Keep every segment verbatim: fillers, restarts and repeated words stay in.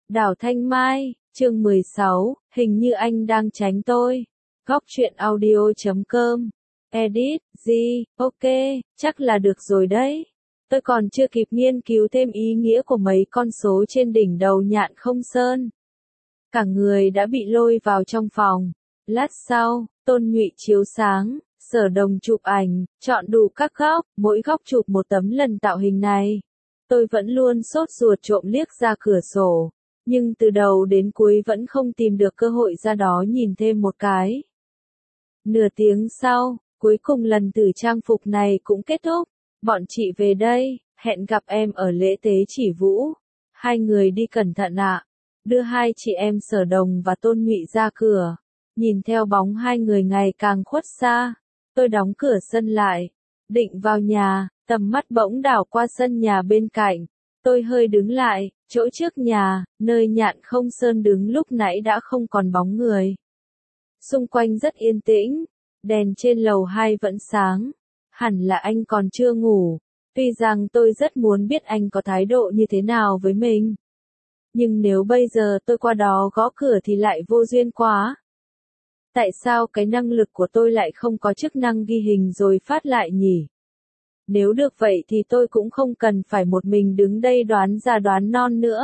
Đào Thanh Mai, chương mười sáu, hình như anh đang tránh tôi. Góc truyện audio chấm com. Edit, gì, ok, chắc là được rồi đấy. Tôi còn chưa kịp nghiên cứu thêm ý nghĩa của mấy con số trên đỉnh đầu Nhạn Không Sơn. Cả người đã bị lôi vào trong phòng. Lát sau, Tôn Nhụy chiếu sáng, Sở Đồng chụp ảnh, chọn đủ các góc, mỗi góc chụp một tấm lần tạo hình này. Tôi vẫn luôn sốt ruột trộm liếc ra cửa sổ, nhưng từ đầu đến cuối vẫn không tìm được cơ hội ra đó nhìn thêm một cái. Nửa tiếng sau, cuối cùng lần thử trang phục này cũng kết thúc. Bọn chị về đây, hẹn gặp em ở lễ tế chỉ vũ. Hai người đi cẩn thận ạ. Đưa hai chị em Sở Đồng và Tôn Nhụy ra cửa. Nhìn theo bóng hai người ngày càng khuất xa, tôi đóng cửa sân lại, định vào nhà, tầm mắt bỗng đảo qua sân nhà bên cạnh. Tôi hơi đứng lại, chỗ trước nhà, nơi Nhạn Không Sơn đứng lúc nãy đã không còn bóng người. Xung quanh rất yên tĩnh, đèn trên lầu hai vẫn sáng, hẳn là anh còn chưa ngủ. Tuy rằng tôi rất muốn biết anh có thái độ như thế nào với mình, nhưng nếu bây giờ tôi qua đó gõ cửa thì lại vô duyên quá. Tại sao cái năng lực của tôi lại không có chức năng ghi hình rồi phát lại nhỉ? Nếu được vậy thì tôi cũng không cần phải một mình đứng đây đoán già đoán non nữa.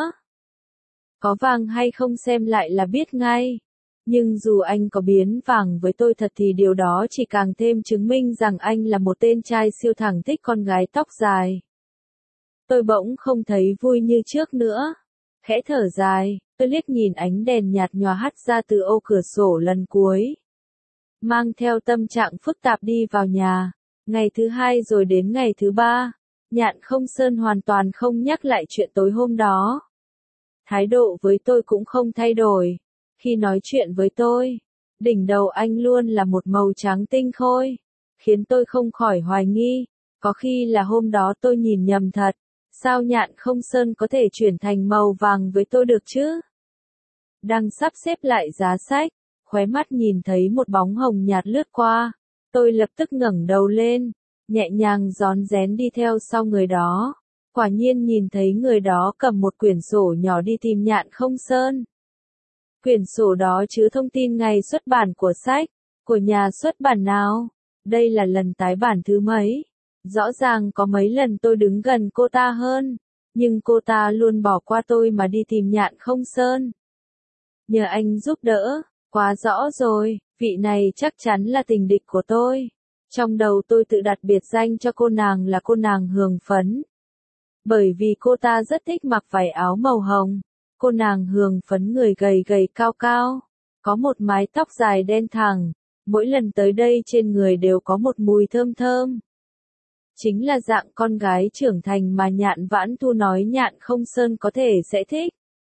Có vàng hay không xem lại là biết ngay. Nhưng dù anh có biến vàng với tôi thật thì điều đó chỉ càng thêm chứng minh rằng anh là một tên trai siêu thẳng thích con gái tóc dài. Tôi bỗng không thấy vui như trước nữa. Khẽ thở dài, tôi liếc nhìn ánh đèn nhạt nhòa hắt ra từ ô cửa sổ lần cuối. Mang theo tâm trạng phức tạp đi vào nhà. Ngày thứ hai rồi đến ngày thứ ba, Nhạn Không Sơn hoàn toàn không nhắc lại chuyện tối hôm đó. Thái độ với tôi cũng không thay đổi. Khi nói chuyện với tôi, đỉnh đầu anh luôn là một màu trắng tinh khôi, khiến tôi không khỏi hoài nghi, có khi là hôm đó tôi nhìn nhầm thật. Sao Nhạn Không Sơn có thể chuyển thành màu vàng với tôi được chứ? Đang sắp xếp lại giá sách, khóe mắt nhìn thấy một bóng hồng nhạt lướt qua. Tôi lập tức ngẩng đầu lên, nhẹ nhàng rón rén đi theo sau người đó. Quả nhiên nhìn thấy người đó cầm một quyển sổ nhỏ đi tìm Nhạn Không Sơn. Quyển sổ đó chứa thông tin ngày xuất bản của sách, của nhà xuất bản nào. Đây là lần tái bản thứ mấy. Rõ ràng có mấy lần tôi đứng gần cô ta hơn, nhưng cô ta luôn bỏ qua tôi mà đi tìm Nhạn Không Sơn. Nhờ anh giúp đỡ, quá rõ rồi, vị này chắc chắn là tình địch của tôi. Trong đầu tôi tự đặt biệt danh cho cô nàng là cô nàng Hường Phấn. Bởi vì cô ta rất thích mặc vải áo màu hồng. Cô nàng Hường Phấn người gầy gầy cao cao, có một mái tóc dài đen thẳng, mỗi lần tới đây trên người đều có một mùi thơm thơm. Chính là dạng con gái trưởng thành mà Nhạn Vãn Thu nói Nhạn Không Sơn có thể sẽ thích.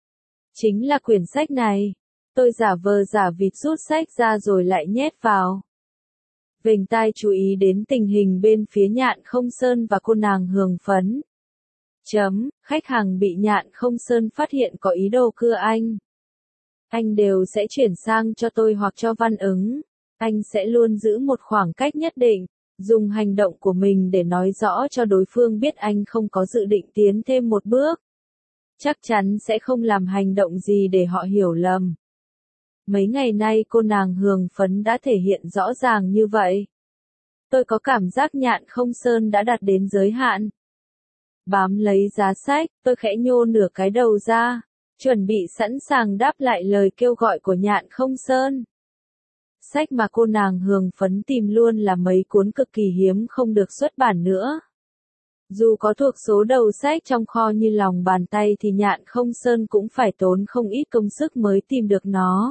Chính là quyển sách này. Tôi giả vờ giả vịt rút sách ra rồi lại nhét vào. Vểnh tai chú ý đến tình hình bên phía Nhạn Không Sơn và cô nàng Hường Phấn. Chấm, khách hàng bị Nhạn Không Sơn phát hiện có ý đồ cưa anh. Anh đều sẽ chuyển sang cho tôi hoặc cho Văn Ứng. Anh sẽ luôn giữ một khoảng cách nhất định, dùng hành động của mình để nói rõ cho đối phương biết anh không có dự định tiến thêm một bước. Chắc chắn sẽ không làm hành động gì để họ hiểu lầm. Mấy ngày nay cô nàng Hường Phấn đã thể hiện rõ ràng như vậy. Tôi có cảm giác Nhạn Không Sơn đã đạt đến giới hạn. Bám lấy giá sách, tôi khẽ nhô nửa cái đầu ra, chuẩn bị sẵn sàng đáp lại lời kêu gọi của Nhạn Không Sơn. Sách mà cô nàng Hường Phấn tìm luôn là mấy cuốn cực kỳ hiếm không được xuất bản nữa. Dù có thuộc số đầu sách trong kho như lòng bàn tay thì Nhạn Không Sơn cũng phải tốn không ít công sức mới tìm được nó.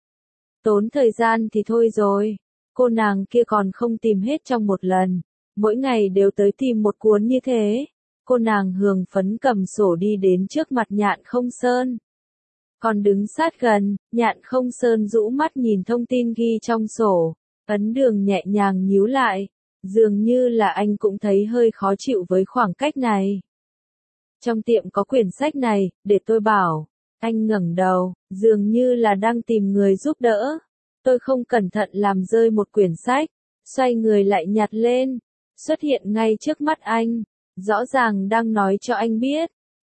Tốn thời gian thì thôi rồi, cô nàng kia còn không tìm hết trong một lần, mỗi ngày đều tới tìm một cuốn như thế. Cô nàng Hường Phấn cầm sổ đi đến trước mặt Nhạn Không Sơn. Còn đứng sát gần, Nhạn Không Sơn rũ mắt nhìn thông tin ghi trong sổ, ấn đường nhẹ nhàng nhíu lại, dường như là anh cũng thấy hơi khó chịu với khoảng cách này. Trong tiệm có quyển sách này, để tôi bảo. Anh ngẩng đầu, dường như là đang tìm người giúp đỡ. Tôi không cẩn thận làm rơi một quyển sách, xoay người lại nhặt lên, xuất hiện ngay trước mắt anh. Rõ ràng đang nói cho anh biết,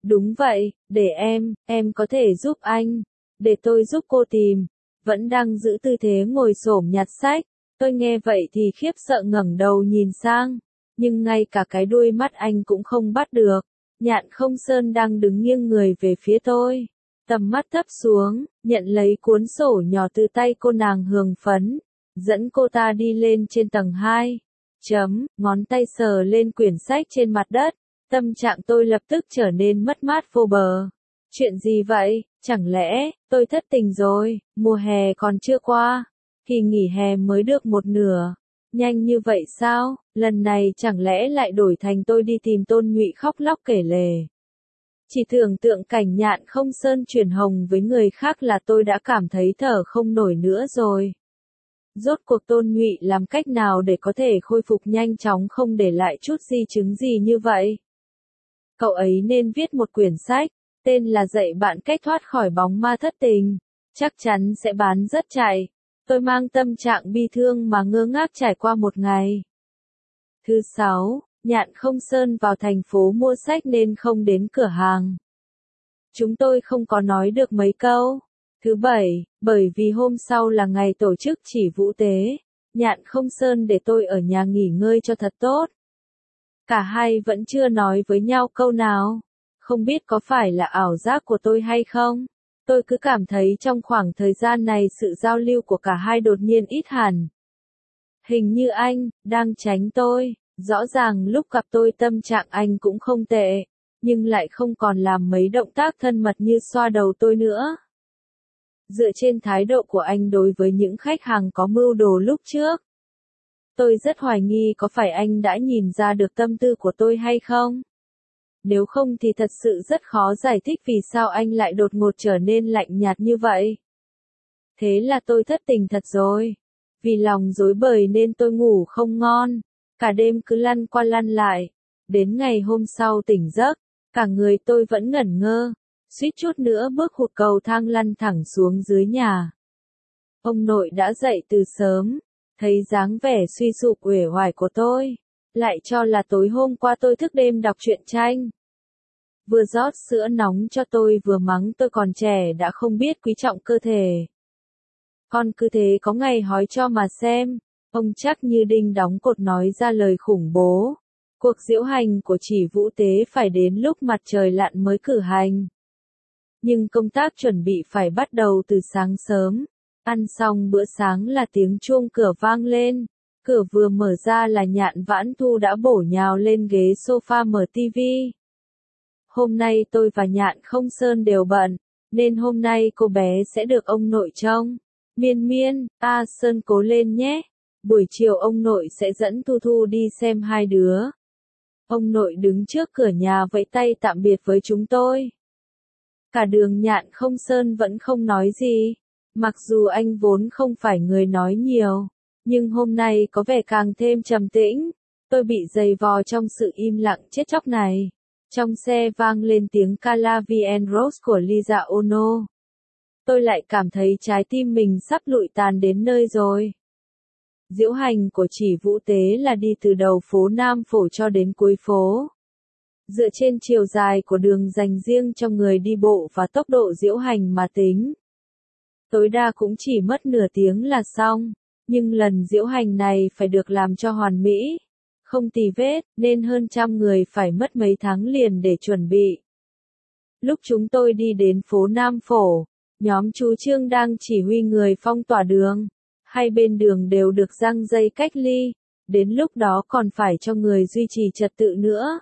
Đúng vậy, để em, em có thể giúp anh. Để tôi giúp cô tìm. Vẫn đang giữ tư thế ngồi xổm nhặt sách. Tôi nghe vậy thì khiếp sợ ngẩng đầu nhìn sang. Nhưng ngay cả cái đuôi mắt anh cũng không bắt được. Nhạn Không Sơn đang đứng nghiêng người về phía tôi. Tầm mắt thấp xuống, nhận lấy cuốn sổ nhỏ từ tay cô nàng hưởng phấn. Dẫn cô ta đi lên trên tầng hai. Chấm, ngón tay sờ lên quyển sách trên mặt đất. Tâm trạng tôi lập tức trở nên mất mát vô bờ. Chuyện gì vậy? Chẳng lẽ, tôi thất tình rồi, mùa hè còn chưa qua. Kỳ nghỉ hè mới được một nửa. Nhanh như vậy sao? Lần này chẳng lẽ lại đổi thành tôi đi tìm Tôn Nhụy khóc lóc kể lể. Chỉ tưởng tượng cảnh Nhạn Không Sơn chuyển hồng với người khác là tôi đã cảm thấy thở không nổi nữa rồi. Rốt cuộc Tôn Nhụy làm cách nào để có thể khôi phục nhanh chóng không để lại chút di chứng gì như vậy? Cậu ấy nên viết một quyển sách, tên là Dạy bạn cách thoát khỏi bóng ma thất tình. Chắc chắn sẽ bán rất chạy. Tôi mang tâm trạng bi thương mà ngơ ngác trải qua một ngày. Thứ sáu, Nhạn Không Sơn vào thành phố mua sách nên không đến cửa hàng. Chúng tôi không có nói được mấy câu. Thứ bảy, bởi vì hôm sau là ngày tổ chức chỉ vũ tế, Nhạn Không Sơn để tôi ở nhà nghỉ ngơi cho thật tốt. Cả hai vẫn chưa nói với nhau câu nào. Không biết có phải là ảo giác của tôi hay không? Tôi cứ cảm thấy trong khoảng thời gian này sự giao lưu của cả hai đột nhiên ít hẳn. Hình như anh đang tránh tôi. Rõ ràng lúc gặp tôi tâm trạng anh cũng không tệ, nhưng lại không còn làm mấy động tác thân mật như xoa đầu tôi nữa. Dựa trên thái độ của anh đối với những khách hàng có mưu đồ lúc trước, tôi rất hoài nghi có phải anh đã nhìn ra được tâm tư của tôi hay không. Nếu không thì thật sự rất khó giải thích vì sao anh lại đột ngột trở nên lạnh nhạt như vậy. Thế là tôi thất tình thật rồi. Vì lòng rối bời nên tôi ngủ không ngon. Cả đêm cứ lăn qua lăn lại. Đến ngày hôm sau tỉnh giấc, cả người tôi vẫn ngẩn ngơ. Suýt chút nữa bước hụt cầu thang lăn thẳng xuống dưới nhà. Ông nội đã dậy từ sớm. Thấy dáng vẻ suy sụp uể oải của tôi. Lại cho là tối hôm qua tôi thức đêm đọc truyện tranh. Vừa rót sữa nóng cho tôi vừa mắng tôi còn trẻ đã không biết quý trọng cơ thể. Con cứ thế có ngày hói cho mà xem. Ông chắc như đinh đóng cột nói ra lời khủng bố. Cuộc diễu hành của chỉ vũ tế phải đến lúc mặt trời lặn mới cử hành. Nhưng công tác chuẩn bị phải bắt đầu từ sáng sớm. Ăn xong bữa sáng là tiếng chuông cửa vang lên. Cửa vừa mở ra là Nhạn Vãn Thu đã bổ nhào lên ghế sofa mở tivi. Hôm nay tôi và Nhạn Không Sơn đều bận, nên hôm nay cô bé sẽ được ông nội trông. Miên Miên, a Sơn cố lên nhé. Buổi chiều ông nội sẽ dẫn Thu Thu đi xem hai đứa. Ông nội đứng trước cửa nhà vẫy tay tạm biệt với chúng tôi. Cả đường Nhạn Không Sơn vẫn không nói gì. Mặc dù anh vốn không phải người nói nhiều, nhưng hôm nay có vẻ càng thêm trầm tĩnh. Tôi bị dày vò trong sự im lặng chết chóc này. Trong xe vang lên tiếng Calavian Rose của Lisa Ono. Tôi lại cảm thấy trái tim mình sắp lụi tàn đến nơi rồi. Diễu hành của chỉ vũ tế là đi từ đầu phố Nam Phổ cho đến cuối phố. Dựa trên chiều dài của đường dành riêng cho người đi bộ và tốc độ diễu hành mà tính. Tối đa cũng chỉ mất nửa tiếng là xong, nhưng lần diễu hành này phải được làm cho hoàn mỹ, không tì vết, nên hơn trăm người phải mất mấy tháng liền để chuẩn bị. Lúc chúng tôi đi đến phố Nam Phổ, nhóm chú Trương đang chỉ huy người phong tỏa đường. Hai bên đường đều được giăng dây cách ly, đến lúc đó còn phải cho người duy trì trật tự nữa.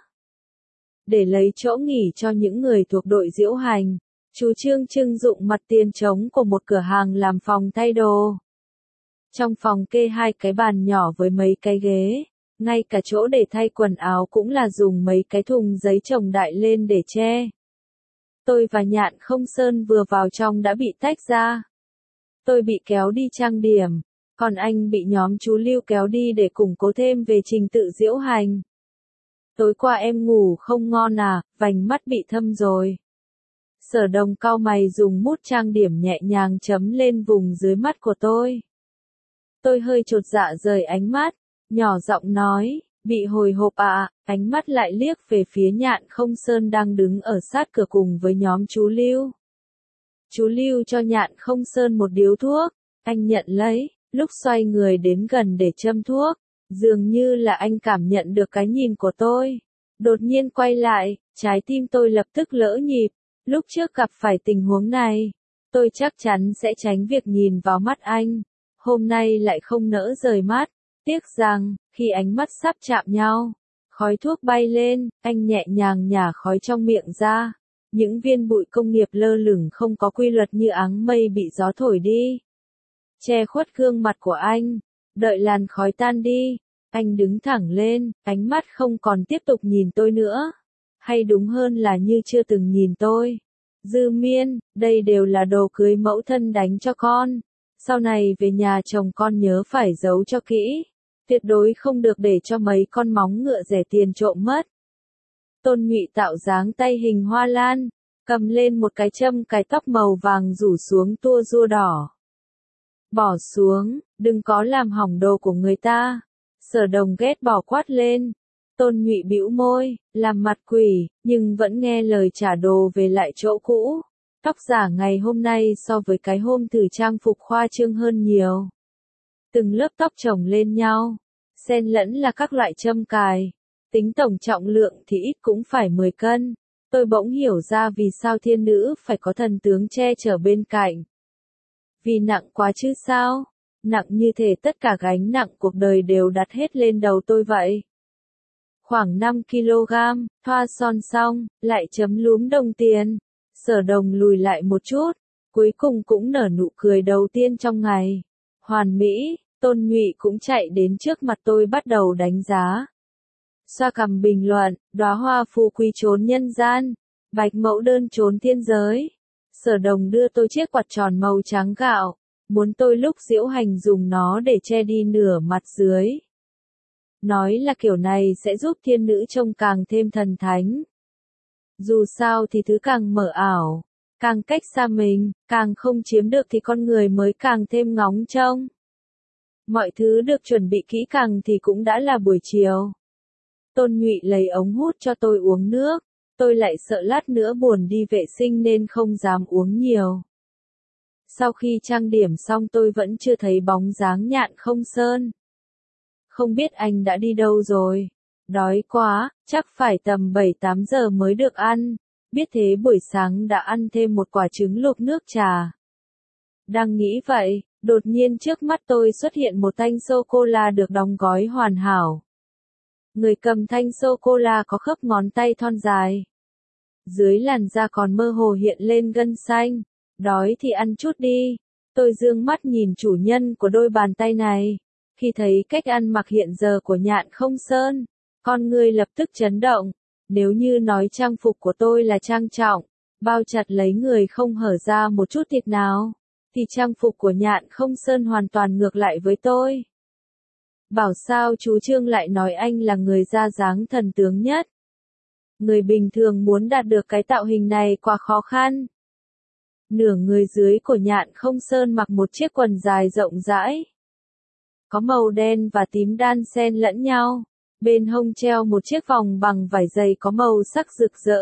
Để lấy chỗ nghỉ cho những người thuộc đội diễu hành, chú Trương trưng dụng mặt tiền trống của một cửa hàng làm phòng thay đồ. Trong phòng kê hai cái bàn nhỏ với mấy cái ghế, ngay cả chỗ để thay quần áo cũng là dùng mấy cái thùng giấy chồng đại lên để che. Tôi và Nhạn Không Sơn vừa vào trong đã bị tách ra. Tôi bị kéo đi trang điểm, còn anh bị nhóm chú Lưu kéo đi để củng cố thêm về trình tự diễu hành. Tối qua em ngủ không ngon à, vành mắt bị thâm rồi. Sở Đồng cau mày dùng mút trang điểm nhẹ nhàng chấm lên vùng dưới mắt của tôi. Tôi hơi chột dạ rời ánh mắt, nhỏ giọng nói, Bị hồi hộp à, ánh mắt lại liếc về phía Nhạn Không Sơn đang đứng ở sát cửa cùng với nhóm chú Lưu. Chú Lưu cho Nhạn Không Sơn một điếu thuốc, anh nhận lấy, lúc xoay người đến gần để châm thuốc, dường như là anh cảm nhận được cái nhìn của tôi. Đột nhiên quay lại, trái tim tôi lập tức lỡ nhịp, lúc trước gặp phải tình huống này, tôi chắc chắn sẽ tránh việc nhìn vào mắt anh, hôm nay lại không nỡ rời mắt, tiếc rằng, khi ánh mắt sắp chạm nhau, khói thuốc bay lên, anh nhẹ nhàng nhả khói trong miệng ra, những viên bụi công nghiệp lơ lửng không có quy luật như áng mây bị gió thổi đi, che khuất gương mặt của anh, đợi làn khói tan đi. Anh đứng thẳng lên, ánh mắt không còn tiếp tục nhìn tôi nữa. Hay đúng hơn là như chưa từng nhìn tôi. Dư Miên, đây đều là đồ cưới mẫu thân đánh cho con. Sau này về nhà chồng con nhớ phải giấu cho kỹ. Tuyệt đối không được để cho mấy con móng ngựa rẻ tiền trộm mất. Tôn Nhụy tạo dáng tay hình hoa lan, cầm lên một cái châm cài tóc màu vàng rủ xuống tua rua đỏ. Bỏ xuống, đừng có làm hỏng đồ của người ta. Sở Đồng ghét bỏ quát lên. Tôn Nhụy bĩu môi, làm mặt quỷ, nhưng vẫn nghe lời trả đồ về lại chỗ cũ. Tóc giả ngày hôm nay so với cái hôm thử trang phục khoa trương hơn nhiều. Từng lớp tóc chồng lên nhau, xen lẫn là các loại châm cài. Tính tổng trọng lượng thì ít cũng phải mười cân. Tôi bỗng hiểu ra vì sao thiên nữ phải có thần tướng che chở bên cạnh. Vì nặng quá chứ sao? Nặng như thể tất cả gánh nặng cuộc đời đều đặt hết lên đầu tôi vậy. Khoảng năm ki lô gam, thoa son xong, lại chấm lúm đồng tiền. Sở Đồng lùi lại một chút, cuối cùng cũng nở nụ cười đầu tiên trong ngày. Hoàn mỹ, Tôn Nhụy cũng chạy đến trước mặt tôi bắt đầu đánh giá. Xoa cằm bình luận, đóa hoa phù quý trốn nhân gian, bạch mẫu đơn trốn thiên giới. Sở Đồng đưa tôi chiếc quạt tròn màu trắng gạo, muốn tôi lúc diễu hành dùng nó để che đi nửa mặt dưới. Nói là kiểu này sẽ giúp thiên nữ trông càng thêm thần thánh. Dù sao thì thứ càng mờ ảo, càng cách xa mình, càng không chiếm được thì con người mới càng thêm ngóng trông. Mọi thứ được chuẩn bị kỹ càng thì cũng đã là buổi chiều. Tôn Nhụy lấy ống hút cho tôi uống nước, tôi lại sợ lát nữa buồn đi vệ sinh nên không dám uống nhiều. Sau khi trang điểm xong tôi vẫn chưa thấy bóng dáng Nhạn Không Sơn. Không biết anh đã đi đâu rồi. Đói quá, chắc phải tầm bảy tám giờ mới được ăn. Biết thế buổi sáng đã ăn thêm một quả trứng luộc nước trà. Đang nghĩ vậy, đột nhiên trước mắt tôi xuất hiện một thanh sô-cô-la được đóng gói hoàn hảo. Người cầm thanh sô-cô-la có khớp ngón tay thon dài. Dưới làn da còn mơ hồ hiện lên gân xanh. Đói thì ăn chút đi. Tôi dương mắt nhìn chủ nhân của đôi bàn tay này. Khi thấy cách ăn mặc hiện giờ của Nhạn Không Sơn, con người lập tức chấn động. Nếu như nói trang phục của tôi là trang trọng, bao chặt lấy người không hở ra một chút thịt nào, thì trang phục của Nhạn Không Sơn hoàn toàn ngược lại với tôi. Bảo sao chú Trương lại nói anh là người ra dáng thần tướng nhất. Người bình thường muốn đạt được cái tạo hình này quá khó khăn. Nửa người dưới của Nhạn Không Sơn mặc một chiếc quần dài rộng rãi. Có màu đen và tím đan xen lẫn nhau. Bên hông treo một chiếc vòng bằng vải dày có màu sắc rực rỡ.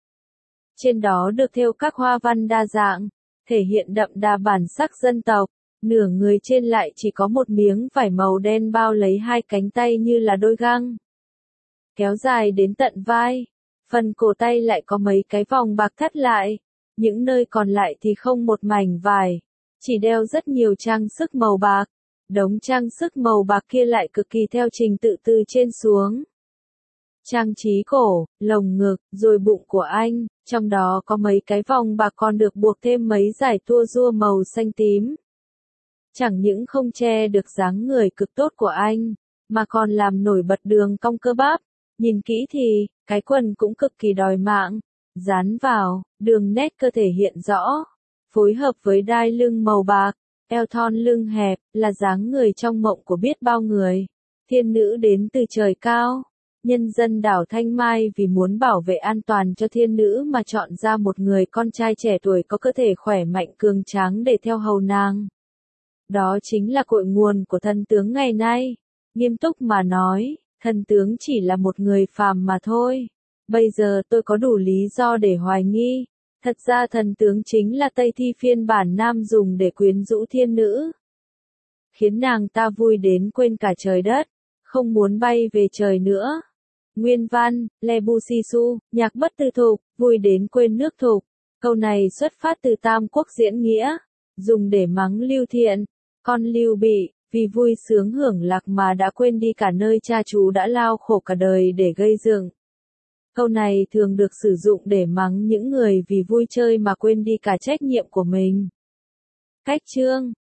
Trên đó được thêu các hoa văn đa dạng, thể hiện đậm đà bản sắc dân tộc. Nửa người trên lại chỉ có một miếng vải màu đen bao lấy hai cánh tay như là đôi găng. Kéo dài đến tận vai. Phần cổ tay lại có mấy cái vòng bạc thắt lại. Những nơi còn lại thì không một mảnh vải. Chỉ đeo rất nhiều trang sức màu bạc. Đống trang sức màu bạc kia lại cực kỳ theo trình tự từ trên xuống. Trang trí cổ, lồng ngực, rồi bụng của anh, trong đó có mấy cái vòng bạc còn được buộc thêm mấy dải tua rua màu xanh tím. Chẳng những không che được dáng người cực tốt của anh, mà còn làm nổi bật đường cong cơ bắp. Nhìn kỹ thì, cái quần cũng cực kỳ đòi mạng. Dán vào, đường nét cơ thể hiện rõ. Phối hợp với đai lưng màu bạc. Eo thon lưng hẹp, là dáng người trong mộng của biết bao người. Thiên nữ đến từ trời cao. Nhân dân đảo Thanh Mai vì muốn bảo vệ an toàn cho thiên nữ mà chọn ra một người con trai trẻ tuổi có cơ thể khỏe mạnh cường tráng để theo hầu nàng. Đó chính là cội nguồn của thần tướng ngày nay. Nghiêm túc mà nói, Thần tướng chỉ là một người phàm mà thôi. Bây giờ tôi có đủ lý do để hoài nghi. Thật ra thần tướng chính là Tây Thi phiên bản nam dùng để quyến rũ thiên nữ. Khiến nàng ta vui đến quên cả trời đất, không muốn bay về trời nữa. Nguyên văn, Le Busisu, nhạc bất tư thục, vui đến quên nước thục. Câu này xuất phát từ Tam Quốc diễn nghĩa, dùng để mắng Lưu Thiện, con Lưu Bị, vì vui sướng hưởng lạc mà đã quên đi cả nơi cha chú đã lao khổ cả đời để gây dựng. Câu này thường được sử dụng để mắng những người vì vui chơi mà quên đi cả trách nhiệm của mình. Cách chương